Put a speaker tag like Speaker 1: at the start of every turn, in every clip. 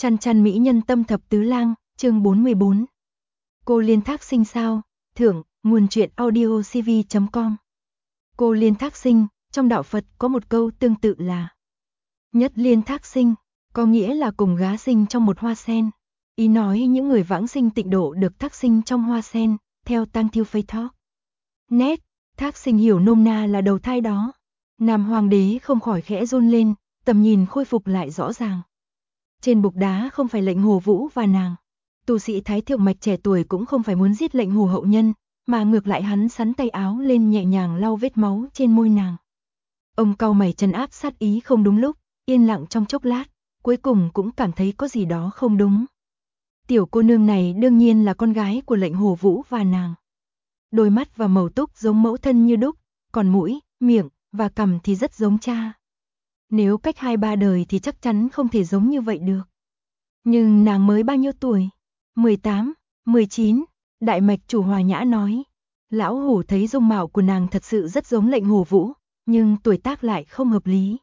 Speaker 1: Chăn chăn mỹ nhân tâm thập tứ lang, chương 44. Cô Liên Thác Sinh sao? Thưởng, nguồn truyện audio cv.com. Cô Liên Thác Sinh, trong đạo Phật có một câu tương tự là nhất liên thác sinh, có nghĩa là cùng gá sinh trong một hoa sen. Ý nói những người vãng sinh tịnh độ được thác sinh trong hoa sen, theo Tăng Thiêu Phây Thóc. Nét, thác sinh hiểu nôm na là đầu thai đó. Nam Hoàng đế không khỏi khẽ run lên, tầm nhìn khôi phục lại rõ ràng. Trên bục đá không phải lệnh Hồ Vũ và nàng. Tu sĩ Thái Thượng Mạch trẻ tuổi cũng không phải muốn giết lệnh Hồ hậu nhân, mà ngược lại hắn sắn tay áo lên nhẹ nhàng lau vết máu trên môi nàng. Ông cau mày trấn áp sát ý không đúng lúc, yên lặng trong chốc lát, cuối cùng cũng cảm thấy có gì đó không đúng. Tiểu cô nương này đương nhiên là con gái của lệnh Hồ Vũ và nàng. Đôi mắt và màu tóc giống mẫu thân như đúc, còn mũi, miệng và cằm thì rất giống cha. Nếu cách 2-3 đời thì chắc chắn không thể giống như vậy được. Nhưng nàng mới bao nhiêu tuổi? 18, 19, Đại Mạch chủ Hòa Nhã nói. Lão Hủ thấy dung mạo của nàng thật sự rất giống lệnh Hồ Vũ, nhưng tuổi tác lại không hợp lý.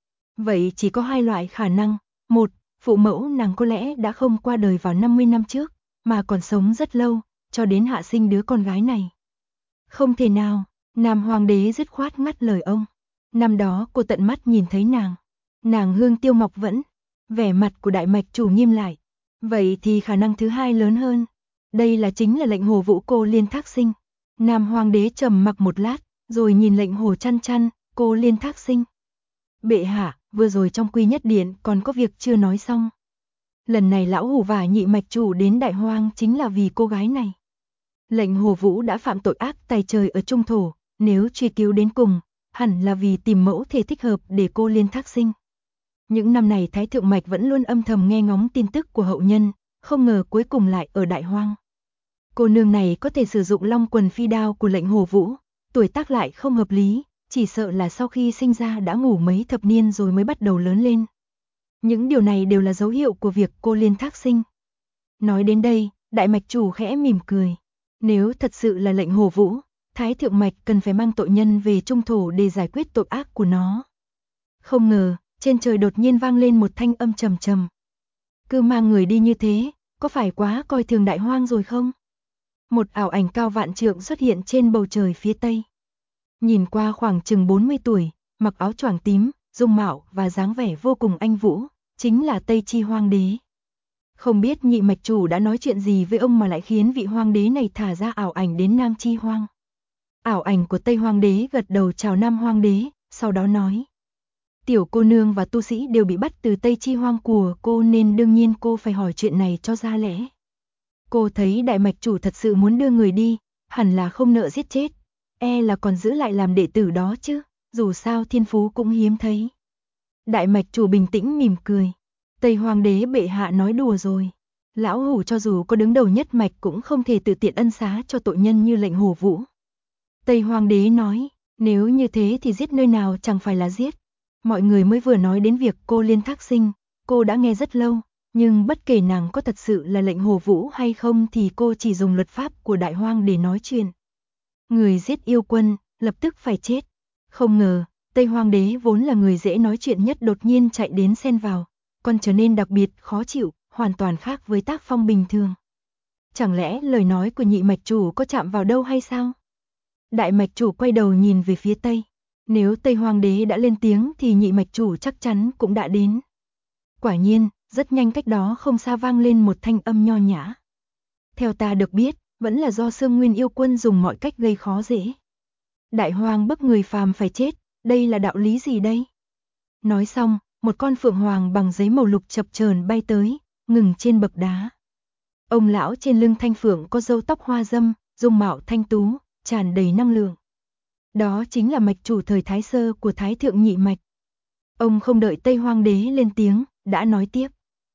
Speaker 1: Vậy chỉ có hai loại khả năng. Một, phụ mẫu nàng có lẽ đã không qua đời vào 50 năm trước, mà còn sống rất lâu, cho đến hạ sinh đứa con gái này. Không thể nào, Nam Hoàng đế dứt khoát ngắt lời ông. Năm đó cô tận mắt nhìn thấy nàng hương tiêu ngọc vẫn. Vẻ mặt của Đại Mạch chủ nghiêm lại. Vậy thì khả năng thứ hai lớn hơn. Đây chính là lệnh Hồ Vũ cô Liên Thác Sinh. Nam Hoàng đế trầm mặc một lát, rồi nhìn lệnh Hồ Chăn Chăn, cô Liên Thác Sinh. Bệ hạ, vừa rồi trong Quy Nhất Điện còn có việc chưa nói xong. Lần này lão Hủ và Nhị Mạch chủ đến Đại Hoang chính là vì cô gái này. Lệnh Hồ Vũ đã phạm tội ác tày trời ở Trung Thổ, nếu truy cứu đến cùng, hẳn là vì tìm mẫu thể thích hợp để cô Liên Thác Sinh. Những năm này Thái Thượng Mạch vẫn luôn âm thầm nghe ngóng tin tức của hậu nhân, không ngờ cuối cùng lại ở Đại Hoang. Cô nương này có thể sử dụng long quần phi đao của lệnh Hồ Vũ, tuổi tác lại không hợp lý, chỉ sợ là sau khi sinh ra đã ngủ mấy thập niên rồi mới bắt đầu lớn lên. Những điều này đều là dấu hiệu của việc cô Liên Thác Sinh. Nói đến đây, Đại Mạch chủ khẽ mỉm cười. Nếu thật sự là lệnh Hồ Vũ, Thái Thượng Mạch cần phải mang tội nhân về Trung Thổ để giải quyết tội ác của nó. Không ngờ, trên trời đột nhiên vang lên một thanh âm trầm trầm. Cứ mang người đi như thế, có phải quá coi thường Đại Hoang rồi không? Một ảo ảnh cao vạn trượng xuất hiện trên bầu trời phía tây. Nhìn qua khoảng chừng 40 tuổi, mặc áo choàng tím, dung mạo và dáng vẻ vô cùng anh vũ, chính là Tây Chi Hoang đế. Không biết Nhị Mạch chủ đã nói chuyện gì với ông mà lại khiến vị Hoang đế này thả ra ảo ảnh đến Nam Chi Hoang. Ảo ảnh của Tây Hoang đế gật đầu chào Nam Hoang đế, sau đó nói. Tiểu cô nương và tu sĩ đều bị bắt từ Tây Chi Hoang của cô nên đương nhiên cô phải hỏi chuyện này cho ra lẽ. Cô thấy Đại Mạch chủ thật sự muốn đưa người đi, hẳn là không nỡ giết chết, là còn giữ lại làm đệ tử đó chứ, dù sao thiên phú cũng hiếm thấy. Đại Mạch chủ bình tĩnh mỉm cười. Tây Hoàng đế bệ hạ nói đùa rồi. Lão Hủ cho dù có đứng đầu nhất mạch cũng không thể tự tiện ân xá cho tội nhân như lệnh Hồ Vũ. Tây Hoàng đế nói, nếu như thế thì giết nơi nào chẳng phải là giết. Mọi người mới vừa nói đến việc cô Liên Thác Sinh, cô đã nghe rất lâu, nhưng bất kể nàng có thật sự là lệnh Hồ Vũ hay không thì cô chỉ dùng luật pháp của Đại Hoang để nói chuyện. Người giết yêu quân, lập tức phải chết. Không ngờ, Tây Hoang đế vốn là người dễ nói chuyện nhất đột nhiên chạy đến xen vào, còn trở nên đặc biệt khó chịu, hoàn toàn khác với tác phong bình thường. Chẳng lẽ lời nói của Nhị Mạch chủ có chạm vào đâu hay sao? Đại Mạch chủ quay đầu nhìn về phía Tây. Nếu Tây Hoàng đế đã lên tiếng thì Nhị Mạch chủ chắc chắn cũng đã đến. Quả nhiên, rất nhanh cách đó không xa vang lên một thanh âm nho nhã. Theo ta được biết, vẫn là do Xương Nguyên yêu quân dùng mọi cách gây khó dễ. Đại Hoang bức người phàm phải chết, đây là đạo lý gì đây? Nói xong, một con phượng hoàng bằng giấy màu lục chập chờn bay tới, ngừng trên bậc đá. Ông lão trên lưng thanh phượng có râu tóc hoa dâm, dung mạo thanh tú, tràn đầy năng lượng. Đó chính là mạch chủ thời Thái Sơ của Thái Thượng Nhị Mạch. Ông không đợi Tây Hoang đế lên tiếng, đã nói tiếp.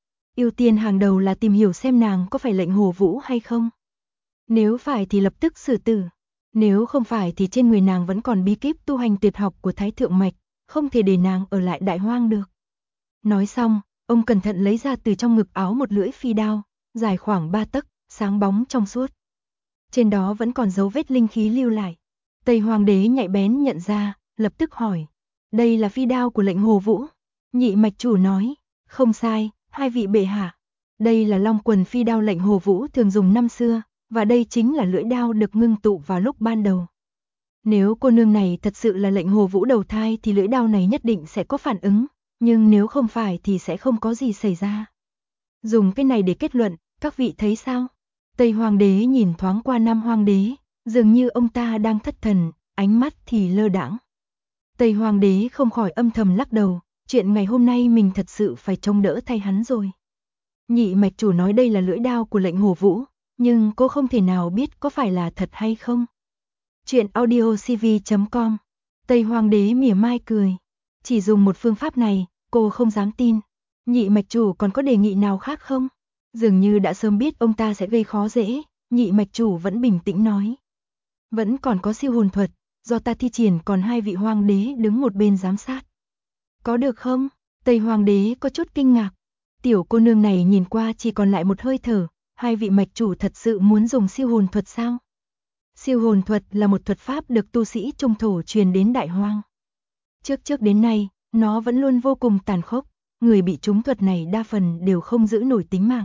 Speaker 1: Ưu tiên hàng đầu là tìm hiểu xem nàng có phải lệnh Hồ Vũ hay không. Nếu phải thì lập tức xử tử. Nếu không phải thì trên người nàng vẫn còn bí kíp tu hành tuyệt học của Thái Thượng Mạch, không thể để nàng ở lại Đại Hoang được. Nói xong, ông cẩn thận lấy ra từ trong ngực áo một lưỡi phi đao, dài khoảng 3 tấc, sáng bóng trong suốt. Trên đó vẫn còn dấu vết linh khí lưu lại. Tây Hoàng đế nhạy bén nhận ra, lập tức hỏi. Đây là phi đao của lệnh Hồ Vũ. Nhị Mạch chủ nói, không sai, hai vị bệ hạ, Đây là long quần phi đao lệnh Hồ Vũ thường dùng năm xưa, và đây chính là lưỡi đao được ngưng tụ vào lúc ban đầu. Nếu cô nương này thật sự là lệnh Hồ Vũ đầu thai thì lưỡi đao này nhất định sẽ có phản ứng, nhưng nếu không phải thì sẽ không có gì xảy ra. Dùng cái này để kết luận, các vị thấy sao? Tây Hoàng đế nhìn thoáng qua Nam Hoàng đế, dường như ông ta đang thất thần, ánh mắt thì lơ đãng. Tây Hoàng đế không khỏi âm thầm lắc đầu, chuyện ngày hôm nay mình thật sự phải trông đỡ thay hắn rồi. Nhị mạch chủ nói đây là lưỡi đao của lệnh Hồ Vũ, nhưng cô không thể nào biết có phải là thật hay không. Chuyện audiocv.com. Tây Hoàng đế mỉa mai cười. Chỉ dùng một phương pháp này, cô không dám tin. Nhị mạch chủ còn có đề nghị nào khác không? Dường như đã sớm biết ông ta sẽ gây khó dễ, nhị mạch chủ vẫn bình tĩnh nói. Vẫn còn có siêu hồn thuật, do ta thi triển, còn hai vị hoàng đế đứng một bên giám sát. Có được không? Tây Hoàng đế có chút kinh ngạc. Tiểu cô nương này nhìn qua chỉ còn lại một hơi thở, hai vị mạch chủ thật sự muốn dùng siêu hồn thuật sao? Siêu hồn thuật là một thuật pháp được tu sĩ trung thổ truyền đến Đại Hoang. Trước đến nay, nó vẫn luôn vô cùng tàn khốc, người bị trúng thuật này đa phần đều không giữ nổi tính mạng.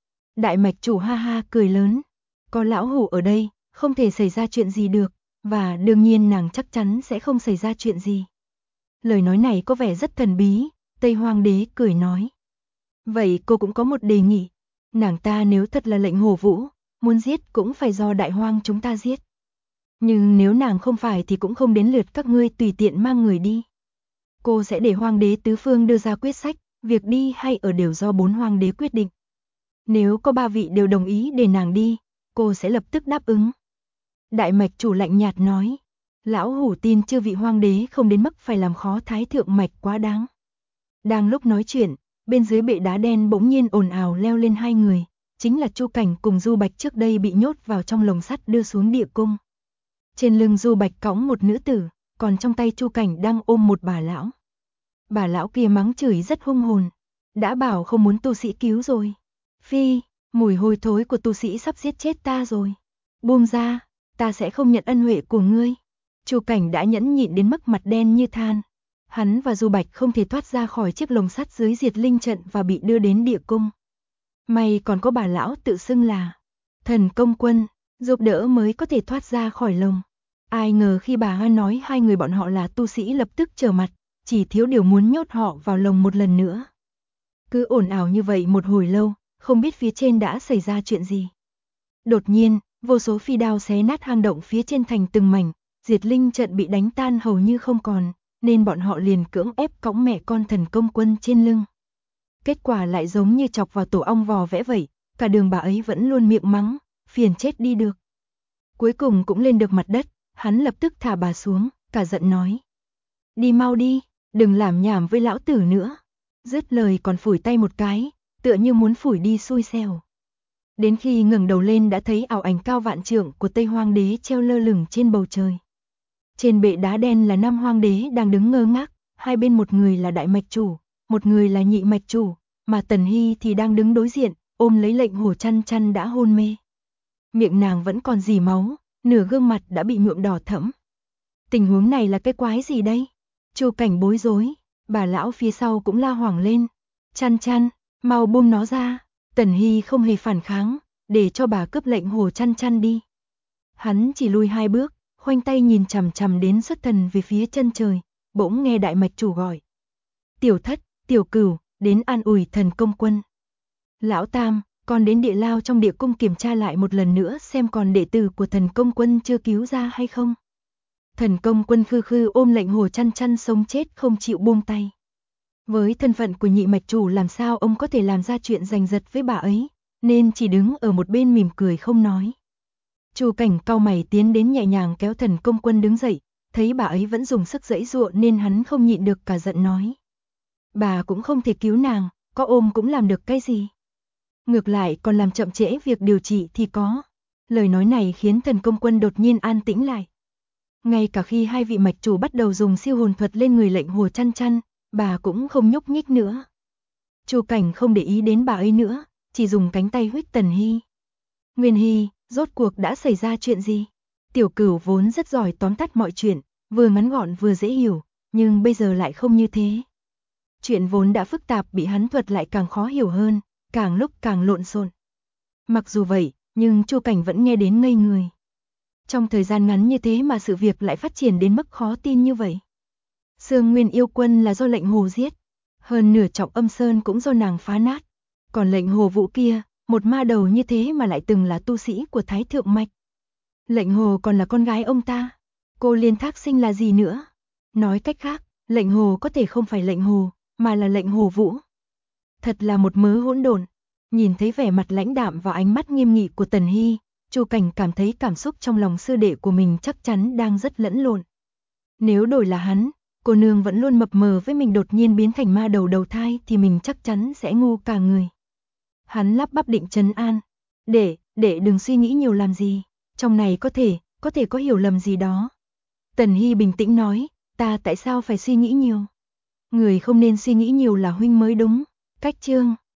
Speaker 1: Đại mạch chủ ha ha cười lớn, có lão hủ ở đây, không thể xảy ra chuyện gì được, và đương nhiên nàng chắc chắn sẽ không xảy ra chuyện gì. Lời nói này có vẻ rất thần bí, Tây Hoàng đế cười nói. Vậy cô cũng có một đề nghị, nàng ta nếu thật là lệnh Hồ Vũ, muốn giết cũng phải do Đại Hoang chúng ta giết. Nhưng nếu nàng không phải thì cũng không đến lượt các ngươi tùy tiện mang người đi. Cô sẽ để Hoàng đế tứ phương đưa ra quyết sách, việc đi hay ở đều do 4 hoàng đế quyết định. Nếu có 3 vị đều đồng ý để nàng đi, cô sẽ lập tức đáp ứng. Đại mạch chủ lạnh nhạt nói, lão hủ tin chư vị hoàng đế không đến mức phải làm khó thái thượng mạch quá đáng. Đang lúc nói chuyện, bên dưới bệ đá đen bỗng nhiên ồn ào leo lên 2 người, chính là Chu Cảnh cùng Du Bạch trước đây bị nhốt vào trong lồng sắt đưa xuống địa cung. Trên lưng Du Bạch cõng một nữ tử, còn trong tay Chu Cảnh đang ôm một bà lão. Bà lão kia mắng chửi rất hung hồn, đã bảo không muốn tu sĩ cứu rồi. Phi, mùi hôi thối của tu sĩ sắp giết chết ta rồi. Buông ra, ta sẽ không nhận ân huệ của ngươi. Chu Cảnh đã nhẫn nhịn đến mức mặt đen như than. Hắn và Du Bạch không thể thoát ra khỏi chiếc lồng sắt dưới diệt linh trận và bị đưa đến địa cung. May còn có bà lão tự xưng là Thần Công Quân, giúp đỡ mới có thể thoát ra khỏi lồng. Ai ngờ khi bà Hoa nói 2 người bọn họ là tu sĩ lập tức trở mặt, chỉ thiếu điều muốn nhốt họ vào lồng một lần nữa. Cứ ồn ào như vậy một hồi lâu, không biết phía trên đã xảy ra chuyện gì. Đột nhiên, vô số phi đao xé nát hang động phía trên thành từng mảnh, diệt linh trận bị đánh tan hầu như không còn, nên bọn họ liền cưỡng ép cõng mẹ con Thần Công Quân trên lưng. Kết quả lại giống như chọc vào tổ ong vò vẽ vậy, cả đường bà ấy vẫn luôn miệng mắng, phiền chết đi được. Cuối cùng cũng lên được mặt đất, hắn lập tức thả bà xuống, cả giận nói. Đi mau đi, đừng làm nhảm với lão tử nữa. Dứt lời còn phủi tay một cái, tựa như muốn phủi đi xui xẻo. Đến khi ngẩng đầu lên đã thấy ảo ảnh cao vạn trượng của Tây Hoàng đế treo lơ lửng trên bầu trời. Trên bệ đá đen là 5 hoàng đế đang đứng ngơ ngác, hai bên một người là đại mạch chủ, một người là nhị mạch chủ, mà Tần Hy thì đang đứng đối diện, ôm lấy lệnh Hồ Chăn Chăn đã hôn mê. Miệng nàng vẫn còn rỉ máu, nửa gương mặt đã bị nhuộm đỏ thẫm. Tình huống này là cái quái gì đây? Chu Cảnh bối rối, bà lão phía sau cũng la hoảng lên. Chăn Chăn, mau buông nó ra. Tần Hy không hề phản kháng, để cho bà cướp lệnh Hồ Chăn Chăn đi. Hắn chỉ lùi 2 bước, khoanh tay nhìn chằm chằm đến xuất thần về phía chân trời, bỗng nghe đại mạch chủ gọi. Tiểu Thất, Tiểu Cửu, đến an ủi Thần Công Quân. Lão Tam, con đến địa lao trong địa cung kiểm tra lại một lần nữa xem còn đệ tử của Thần Công Quân chưa cứu ra hay không. Thần Công Quân khư khư ôm lệnh Hồ Chăn Chăn sống chết không chịu buông tay. Với thân phận của nhị mạch chủ làm sao ông có thể làm ra chuyện giành giật với bà ấy, nên chỉ đứng ở một bên mỉm cười không nói. Chu Cảnh cau mày tiến đến nhẹ nhàng kéo Thần Công Quân đứng dậy, thấy bà ấy vẫn dùng sức giãy giụa nên hắn không nhịn được cả giận nói. Bà cũng không thể cứu nàng, có ôm cũng làm được cái gì. Ngược lại còn làm chậm trễ việc điều trị thì có. Lời nói này khiến Thần Công Quân đột nhiên an tĩnh lại. Ngay cả khi hai vị mạch chủ bắt đầu dùng siêu hồn thuật lên người lệnh Hồ Chăn Chăn, bà cũng không nhúc nhích nữa. Chu Cảnh không để ý đến bà ấy nữa, chỉ dùng cánh tay huých Tần Hy. Nguyên Hy, rốt cuộc đã xảy ra chuyện gì? Tiểu Cửu vốn rất giỏi tóm tắt mọi chuyện, vừa ngắn gọn vừa dễ hiểu, nhưng bây giờ lại không như thế. Chuyện vốn đã phức tạp bị hắn thuật lại càng khó hiểu hơn, càng lúc càng lộn xộn. Mặc dù vậy, nhưng Chu Cảnh vẫn nghe đến ngây người. Trong thời gian ngắn như thế mà sự việc lại phát triển đến mức khó tin như vậy. Sương Nguyên Yêu Quân là do lệnh Hồ giết, hơn nửa Trọng Âm Sơn cũng do nàng phá nát. Còn lệnh Hồ Vũ kia, một ma đầu như thế mà lại từng là tu sĩ của Thái Thượng Mạch. Lệnh Hồ còn là con gái ông ta. Cô Liên Thác Sinh là gì nữa? Nói cách khác, lệnh Hồ có thể không phải lệnh Hồ, mà là lệnh Hồ Vũ. Thật là một mớ hỗn độn. Nhìn thấy vẻ mặt lãnh đạm và ánh mắt nghiêm nghị của Tần Hy, Chu Cảnh cảm thấy cảm xúc trong lòng sư đệ của mình chắc chắn đang rất lẫn lộn. Nếu đổi là hắn, cô nương vẫn luôn mập mờ với mình đột nhiên biến thành ma đầu đầu thai thì mình chắc chắn sẽ ngu cả người. Hắn lắp bắp định trấn an. Để đừng suy nghĩ nhiều làm gì. Trong này có thể có hiểu lầm gì đó. Tần Hy bình tĩnh nói, ta tại sao phải suy nghĩ nhiều? Người không nên suy nghĩ nhiều là huynh mới đúng. Cách chương